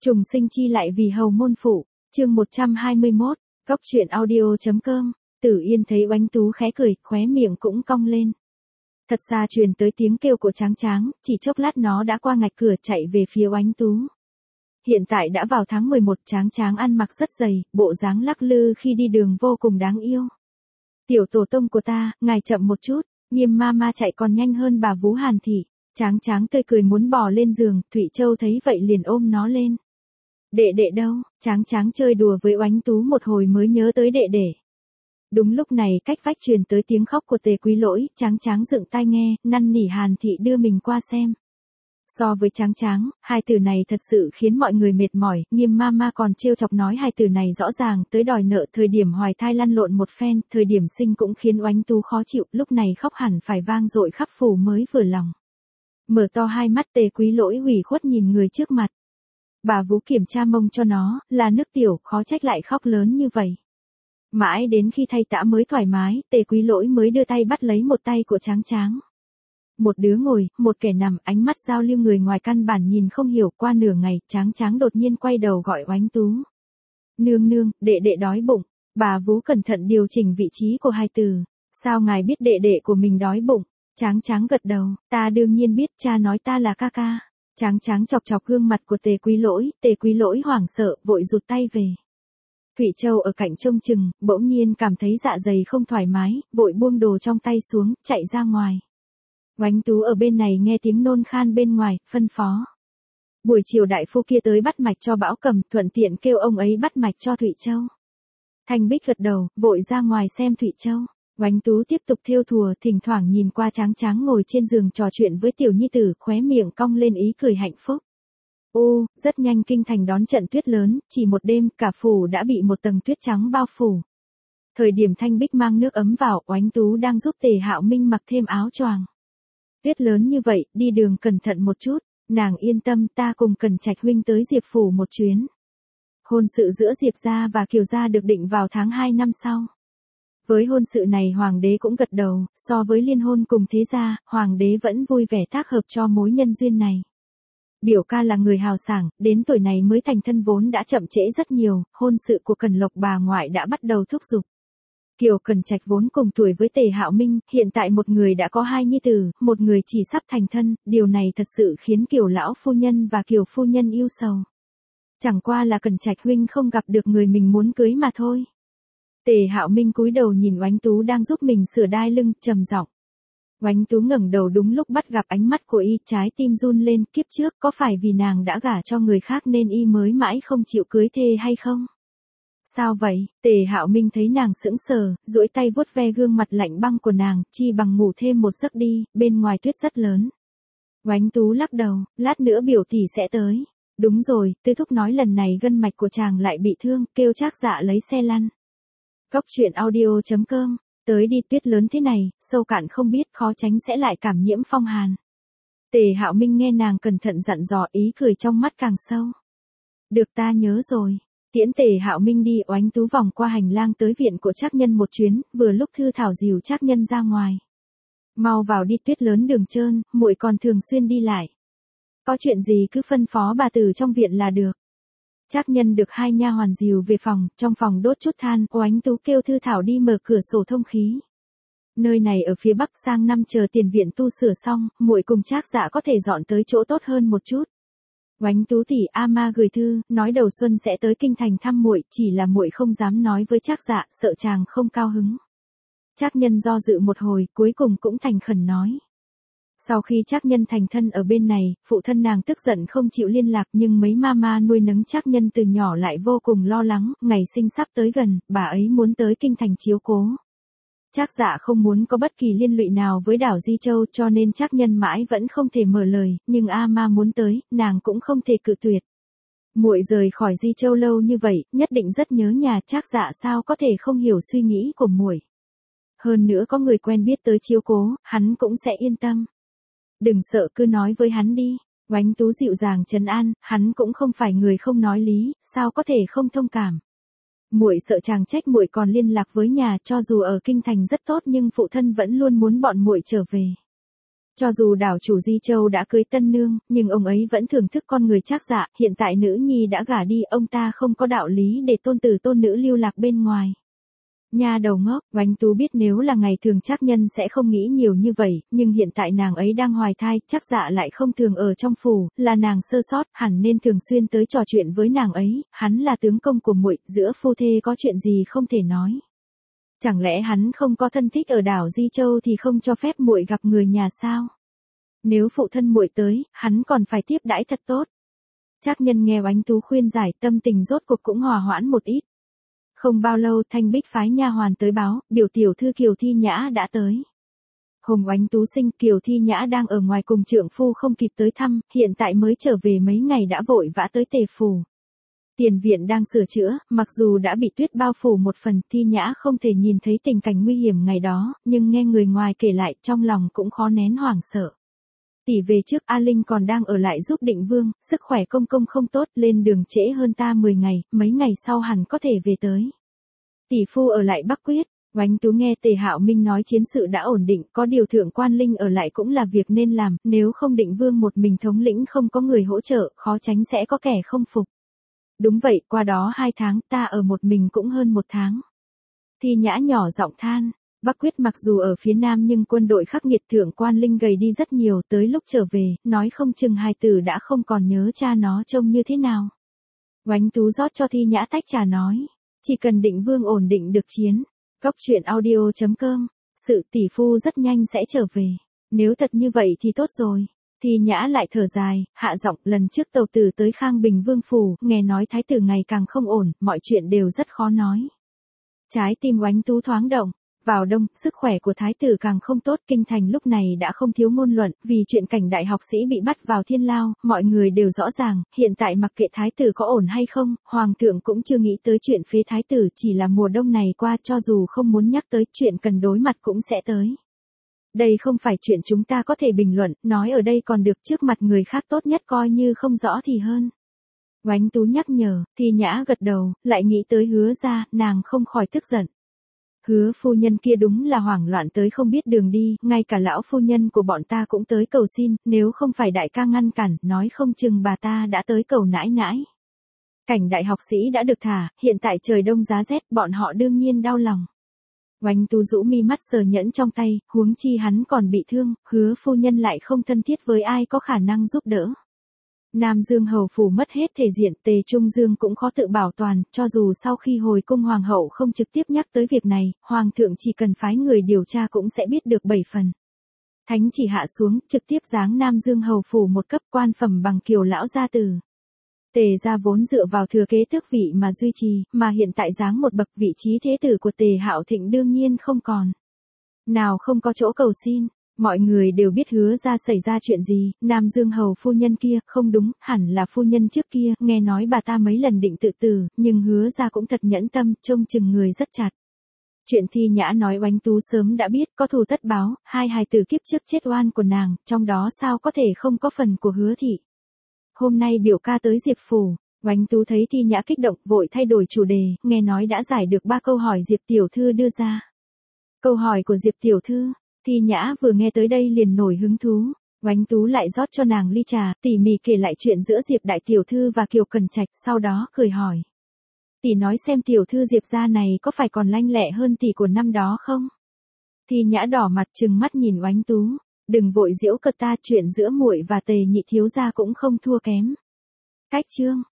Trùng sinh chi lại vì hầu môn phụ, chương 121, Cóc truyện audio.com, Tử Yên thấy Oánh Tú khẽ cười, khóe miệng cũng cong lên. Thật xa truyền tới tiếng kêu của Tráng Tráng, chỉ chốc lát nó đã qua ngạch cửa chạy về phía Oánh Tú. Hiện tại đã vào tháng 11, Tráng Tráng ăn mặc rất dày, bộ dáng lắc lư khi đi đường vô cùng đáng yêu. Tiểu tổ tông của ta, ngài chậm một chút, Nghiêm Mama chạy còn nhanh hơn bà Vú Hàn Thị. Tráng Tráng tươi cười muốn bò lên giường, Thụy Châu thấy vậy liền ôm nó lên. Đệ đệ đâu? Tráng Tráng chơi đùa với Oánh Tú một hồi mới nhớ tới đệ đệ. Đúng lúc này cách vách truyền tới tiếng khóc của Tề Quý Lỗi, Tráng Tráng dựng tai nghe, năn nỉ Hàn Thị đưa mình qua xem. So với Tráng Tráng, hai từ này thật sự khiến mọi người mệt mỏi, Nghiêm Mama còn trêu chọc nói hai từ này rõ ràng tới đòi nợ, thời điểm hoài thai lăn lộn một phen, thời điểm sinh cũng khiến Oánh Tú khó chịu, lúc này khóc hẳn phải vang dội khắp phủ mới vừa lòng. Mở to hai mắt Tề Quý Lỗi ủy khuất nhìn người trước mặt. Bà Vú kiểm tra mông cho nó, là nước tiểu, khó trách lại khóc lớn như vậy. Mãi đến khi thay tã mới thoải mái, Tề Quý Lỗi mới đưa tay bắt lấy một tay của Tráng Tráng. Một đứa ngồi, một kẻ nằm, ánh mắt giao lưu người ngoài căn bản nhìn không hiểu. Qua nửa ngày, Tráng Tráng đột nhiên quay đầu gọi Oánh Tú. Nương nương, đệ đệ đói bụng. Bà Vú cẩn thận điều chỉnh vị trí của hai từ. Sao ngài biết đệ đệ của mình đói bụng? Tráng Tráng gật đầu, ta đương nhiên biết, cha nói ta là ca ca. Tráng Tráng chọc chọc gương mặt của Tề Quý Lỗi hoảng sợ, vội rụt tay về. Thụy Châu ở cạnh trông chừng, bỗng nhiên cảm thấy dạ dày không thoải mái, vội buông đồ trong tay xuống, chạy ra ngoài. Oánh Tú ở bên này nghe tiếng nôn khan bên ngoài, phân phó. Buổi chiều đại phu kia tới bắt mạch cho Bảo Cầm, thuận tiện kêu ông ấy bắt mạch cho Thụy Châu. Thanh Bích gật đầu, vội ra ngoài xem Thụy Châu. Oánh Tú tiếp tục thêu thùa, thỉnh thoảng nhìn qua Tráng Tráng ngồi trên giường trò chuyện với tiểu nhi tử, khóe miệng cong lên ý cười hạnh phúc. Ô, rất nhanh kinh thành đón trận tuyết lớn, chỉ một đêm, cả phủ đã bị một tầng tuyết trắng bao phủ. Thời điểm Thanh Bích mang nước ấm vào, Oánh Tú đang giúp Tề Hạo Minh mặc thêm áo choàng. Tuyết lớn như vậy, đi đường cẩn thận một chút, nàng yên tâm, ta cùng Cẩn Trạch huynh tới Diệp phủ một chuyến. Hôn sự giữa Diệp gia và Kiều gia được định vào tháng 2 năm sau. Với hôn sự này hoàng đế cũng gật đầu, so với liên hôn cùng thế gia, hoàng đế vẫn vui vẻ tác hợp cho mối nhân duyên này. Biểu ca là người hào sảng, đến tuổi này mới thành thân vốn đã chậm trễ rất nhiều, hôn sự của Cẩn Lộc bà ngoại đã bắt đầu thúc giục. Kiều Cẩn Trạch vốn cùng tuổi với Tề Hạo Minh, hiện tại một người đã có hai nhi tử, một người chỉ sắp thành thân, điều này thật sự khiến Kiều lão phu nhân và Kiều phu nhân yêu sầu. Chẳng qua là Cẩn Trạch huynh không gặp được người mình muốn cưới mà thôi. Tề Hạo Minh cúi đầu nhìn Oánh Tú đang giúp mình sửa đai lưng, trầm giọng. Oánh Tú ngẩng đầu đúng lúc bắt gặp ánh mắt của y, trái tim run lên, kiếp trước có phải vì nàng đã gả cho người khác nên y mới mãi không chịu cưới thê hay không? Sao vậy? Tề Hạo Minh thấy nàng sững sờ, duỗi tay vuốt ve gương mặt lạnh băng của nàng, chi bằng ngủ thêm một giấc đi, bên ngoài tuyết rất lớn. Oánh Tú lắc đầu, lát nữa biểu tỷ sẽ tới. Đúng rồi, Tư thúc nói lần này gân mạch của chàng lại bị thương, kêu Trác Dạ lấy xe lăn. Cóc truyện audio.com, tới đi, tuyết lớn thế này, sâu cạn không biết, khó tránh sẽ lại cảm nhiễm phong hàn. Tề Hạo Minh nghe nàng cẩn thận dặn dò, ý cười trong mắt càng sâu. Được, ta nhớ rồi. Tiễn Tề Hạo Minh đi, Oánh Tú vòng qua hành lang tới viện của Trác Nhân một chuyến, vừa lúc Thư Thảo dìu Trác Nhân ra ngoài. Mau vào đi, tuyết lớn đường trơn, muội còn thường xuyên đi lại. Có chuyện gì cứ phân phó bà từ trong viện là được. Trác Nhân được hai nha hoàn dìu về phòng, trong phòng đốt chút than, Oánh Tú kêu Thư Thảo đi mở cửa sổ thông khí. Nơi này ở phía bắc, sang năm chờ tiền viện tu sửa xong, muội cùng Trác Dạ có thể dọn tới chỗ tốt hơn một chút. Oánh Tú tỷ, ama gửi thư, nói đầu xuân sẽ tới kinh thành thăm muội, chỉ là muội không dám nói với Trác Dạ, sợ chàng không cao hứng. Trác Nhân do dự một hồi, cuối cùng cũng thành khẩn nói. Sau khi Trác Nhân thành thân ở bên này, phụ thân nàng tức giận không chịu liên lạc, nhưng mấy mama nuôi nấng Trác Nhân từ nhỏ lại vô cùng lo lắng, ngày sinh sắp tới gần, bà ấy muốn tới kinh thành chiếu cố. Trác Dạ không muốn có bất kỳ liên lụy nào với đảo Di Châu, cho nên Trác Nhân mãi vẫn không thể mở lời, nhưng ama muốn tới, nàng cũng không thể cự tuyệt. Muội rời khỏi Di Châu lâu như vậy, nhất định rất nhớ nhà, Trác Dạ sao có thể không hiểu suy nghĩ của muội. Hơn nữa có người quen biết tới chiếu cố, hắn cũng sẽ yên tâm. Đừng sợ, cứ nói với hắn đi. Oánh Tú dịu dàng trấn an, hắn cũng không phải người không nói lý, sao có thể không thông cảm. Muội sợ chàng trách muội còn liên lạc với nhà, cho dù ở kinh thành rất tốt nhưng phụ thân vẫn luôn muốn bọn muội trở về. Cho dù đảo chủ Di Châu đã cưới tân nương, nhưng ông ấy vẫn thưởng thức con người Trác Dạ, hiện tại nữ nhi đã gả đi, ông ta không có đạo lý để tôn tử tôn nữ lưu lạc bên ngoài. Nha đầu ngốc, Oánh Tú biết nếu là ngày thường Trác Nhân sẽ không nghĩ nhiều như vậy, nhưng hiện tại nàng ấy đang hoài thai, Trác Dạ lại không thường ở trong phủ, là nàng sơ sót, hẳn nên thường xuyên tới trò chuyện với nàng ấy, hắn là tướng công của muội, giữa phu thê có chuyện gì không thể nói. Chẳng lẽ hắn không có thân thích ở đảo Di Châu thì không cho phép muội gặp người nhà sao? Nếu phụ thân muội tới, hắn còn phải tiếp đãi thật tốt. Trác Nhân nghe Oánh Tú khuyên giải, tâm tình rốt cuộc cũng hòa hoãn một ít. Không bao lâu Thanh Bích phái nha hoàn tới báo, biểu tiểu thư Kiều Thi Nhã đã tới. Hôm Oánh Tú sinh, Kiều Thi Nhã đang ở ngoài cùng trượng phu không kịp tới thăm, hiện tại mới trở về mấy ngày đã vội vã tới Tề phủ. Tiền viện đang sửa chữa, mặc dù đã bị tuyết bao phủ một phần, Thi Nhã không thể nhìn thấy tình cảnh nguy hiểm ngày đó, nhưng nghe người ngoài kể lại, trong lòng cũng khó nén hoảng sợ. Tỷ về trước A Linh còn đang ở lại giúp Định Vương, sức khỏe công công không tốt, lên đường trễ hơn ta 10 ngày, mấy ngày sau hẳn có thể về tới. Tỷ phu ở lại Bắc Quyết. Oánh Tú nghe Tề Hạo Minh nói chiến sự đã ổn định, có điều thượng quan Linh ở lại cũng là việc nên làm, nếu không Định Vương một mình thống lĩnh không có người hỗ trợ, khó tránh sẽ có kẻ không phục. Đúng vậy, qua đó 2 tháng, ta ở một mình cũng hơn 1 tháng. Thi Nhã nhỏ giọng than. Bắc Quyết mặc dù ở phía nam nhưng quân đội khắc nghiệt, thượng quan Linh gầy đi rất nhiều, tới lúc trở về, nói không chừng hài tử đã không còn nhớ cha nó trông như thế nào. Oánh Tú rót cho Thi Nhã tách trà nói, chỉ cần Định Vương ổn định được chiến. Góc truyện audio.com, sự tỷ phu rất nhanh sẽ trở về. Nếu thật như vậy thì tốt rồi. Thi Nhã lại thở dài, hạ giọng, lần trước tàu tử tới Khang Bình Vương phủ, nghe nói thái tử ngày càng không ổn, mọi chuyện đều rất khó nói. Trái tim Oánh Tú thoáng động. Vào đông, sức khỏe của thái tử càng không tốt, kinh thành lúc này đã không thiếu ngôn luận, vì chuyện cảnh đại học sĩ bị bắt vào thiên lao, mọi người đều rõ ràng, hiện tại mặc kệ thái tử có ổn hay không, hoàng thượng cũng chưa nghĩ tới chuyện phế thái tử, chỉ là mùa đông này qua, cho dù không muốn nhắc tới, chuyện cần đối mặt cũng sẽ tới. Đây không phải chuyện chúng ta có thể bình luận, nói ở đây còn được, trước mặt người khác tốt nhất coi như không rõ thì hơn. Oánh Tú nhắc nhở, Thi Nhã gật đầu, lại nghĩ tới Hứa ra, nàng không khỏi tức giận. Hứa phu nhân kia đúng là hoảng loạn tới không biết đường đi, ngay cả lão phu nhân của bọn ta cũng tới cầu xin, nếu không phải đại ca ngăn cản, nói không chừng bà ta đã tới cầu nãi nãi. Cảnh đại học sĩ đã được thả, hiện tại trời đông giá rét, bọn họ đương nhiên đau lòng. Oánh Tú rũ mi mắt sờ nhẫn trong tay, huống chi hắn còn bị thương, Hứa phu nhân lại không thân thiết với ai có khả năng giúp đỡ. Nam Dương hầu phủ mất hết thể diện, Tề Trung Dương cũng khó tự bảo toàn, cho dù sau khi hồi cung hoàng hậu không trực tiếp nhắc tới việc này, hoàng thượng chỉ cần phái người điều tra cũng sẽ biết được 7 phần. Thánh chỉ hạ xuống, trực tiếp giáng Nam Dương hầu phủ một cấp, quan phẩm bằng Kiều lão gia tử. Tề gia vốn dựa vào thừa kế tước vị mà duy trì, mà hiện tại giáng một bậc, vị trí thế tử của Tề Hạo Thịnh đương nhiên không còn. Nào không có chỗ cầu xin. Mọi người đều biết Hứa ra xảy ra chuyện gì, Nam Dương hầu phu nhân kia, không đúng, hẳn là phu nhân trước kia, nghe nói bà ta mấy lần định tự tử, nhưng Hứa ra cũng thật nhẫn tâm, trông chừng người rất chặt. Chuyện Thi Nhã nói Oánh Tú sớm đã biết, có thù tất báo, hai hài tử kiếp trước chết oan của nàng, trong đó sao có thể không có phần của Hứa thị. Hôm nay biểu ca tới Diệp phủ, Oánh Tú thấy Thi Nhã kích động, vội thay đổi chủ đề, nghe nói đã giải được 3 câu hỏi Diệp tiểu thư đưa ra. Câu hỏi của Diệp tiểu thư. Thi Nhã vừa nghe tới đây liền nổi hứng thú, Oánh Tú lại rót cho nàng ly trà, tỉ mỉ kể lại chuyện giữa Diệp đại tiểu thư và Kiều Cần Trạch, sau đó cười hỏi. Tỷ nói xem tiểu thư Diệp gia này có phải còn lanh lẹ hơn tỷ của năm đó không? Thi Nhã đỏ mặt trừng mắt nhìn Oánh Tú, đừng vội giễu cợt ta, chuyện giữa muội và Tề nhị thiếu gia cũng không thua kém. Cách chương